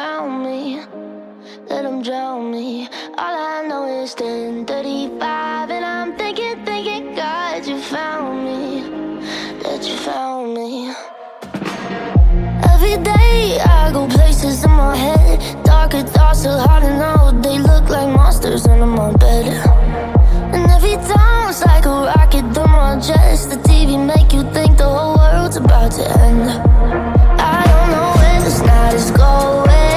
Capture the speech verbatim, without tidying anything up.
found me. Let them drown me. All I know is ten thirty-five, and I'm thinking, thinking, God, you found me. That you found me. Every day I go places in my head. Darker thoughts are hard to know. They look like monsters under my bed. And every time it's like a rocket through my chest. The T V make you think the whole world's about to end. I don't know where this night is going.